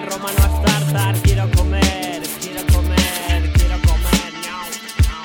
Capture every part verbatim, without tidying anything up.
Roma no es tartar. Quiero comer, quiero comer, quiero comer. Ñau, ñau,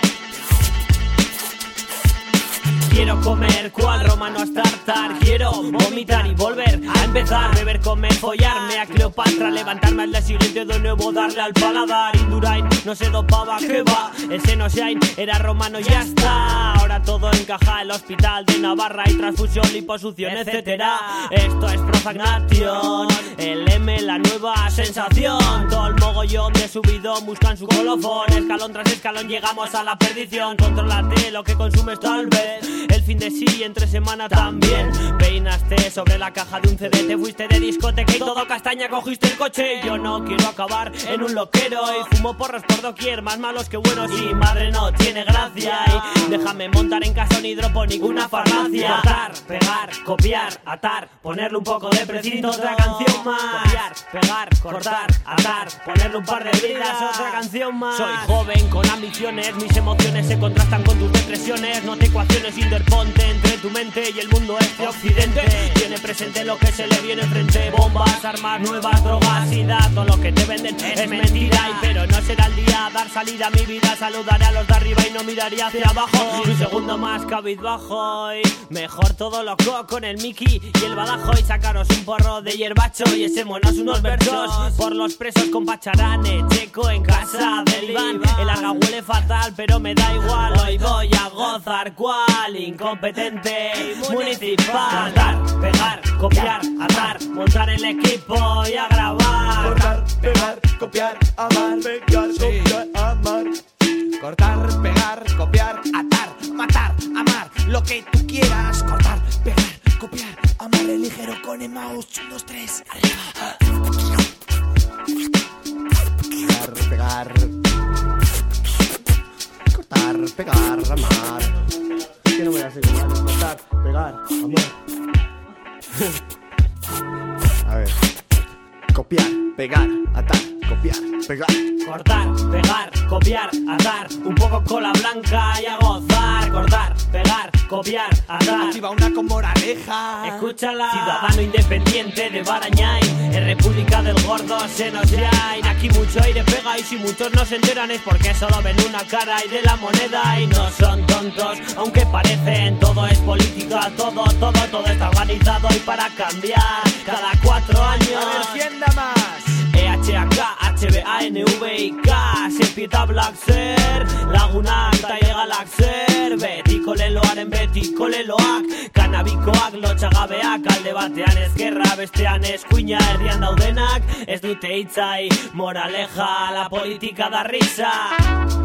ñau. Quiero comer, cual Roma no es tartar. Quiero vomitar y volver a empezar. Beber, comer, follarme a Cleopatra. Levantarme al día siguiente de nuevo, darle al paladar. Indurain no se dopaba, que va. El seno Shine era romano, ya está. Ahora todo encaja, el hospital de Navarra. Y transfusión, liposucción, etcétera. Esto es Prozac Nation. El M, la nueva sensación. Todo el mogollón de subidón buscan su colofón. Escalón tras escalón llegamos a la perdición. Contrólate lo que consumes tal vez. El fin de sí, entre semana también. Peinaste sobre la caja de un C D. Te fuiste de discoteca y todo castaña. Cogiste el coche. Yo no quiero acabar en un loquero. Y fumo porros por doquier, más malos que buenos. Y madre no tiene gracia. Y déjame montar en casa un hidropónico, una farmacia. Cortar, pegar, copiar, atar. Ponerle un poco de precinto, otra canción más. Copiar, pegar, cortar, atar. Ponerle un par de bridas, otra canción más. Soy joven con ambiciones. Mis emociones se contrastan con tus depresiones. No te ecuaciones, interponte entre tu mente y el mundo este occidente. Tiene presente lo que se le viene enfrente. Bombas, armas, nuevas drogas y da. Todo lo que te venden es mentira. Y pero no será el día dar salida a mi vida. Saludaré a los de arriba y no miraría hacia abajo. Un segundo más cabizbajo. Y mejor todo loco con el Mickey y el Badajo. Y sacaros un porro de hierbacho y ese monos unos versos. Por los presos con Pacharane, Checo en casa del Iván. El arga huele fatal pero me da igual. Hoy voy a gozar cual incompetente municipal. Cortar, pegar, copiar, atar. Montar el equipo y a grabar. Cortar, pegar, copiar, amar. Pegar, Sí. copiar, amar. Cortar, pegar, copiar, atar, matar, amar, lo que tú quieras. Cortar, pegar, copiar, amar, el ligero con el mouse. Un, dos, tres, arriba. Pegar, pegar. Cortar, pegar, amar. Es que no me la sé cómo es. Cortar, pegar, amar. A ver. Copiar, pegar, atar. Copiar, pegar. Cortar, pegar, copiar, atar. Un poco cola blanca y a gozar. Cortar, pegar, copiar, atar. Activa una con moraleja. Escúchala. Ciudadano independiente de Barañáin. En República del Gordo se nos llain. Aquí mucho aire pega y si muchos no se enteran es porque solo ven una cara y de la moneda. Y no son tontos, aunque parecen. Todo es política, todo, todo, todo está organizado. Y para cambiar cada cuatro años. A ver quién da más. E H A K, H B A N V I K. Se empieza Black Ser. Laguna Alta y Galaxer. Betiko leloaren betiko leloak. Kanabikoak lotxagabeak. Alde batean ezkerra, bestean eskuina. Erdian daudenak ez dute hitzai. Moraleja, la política da risa.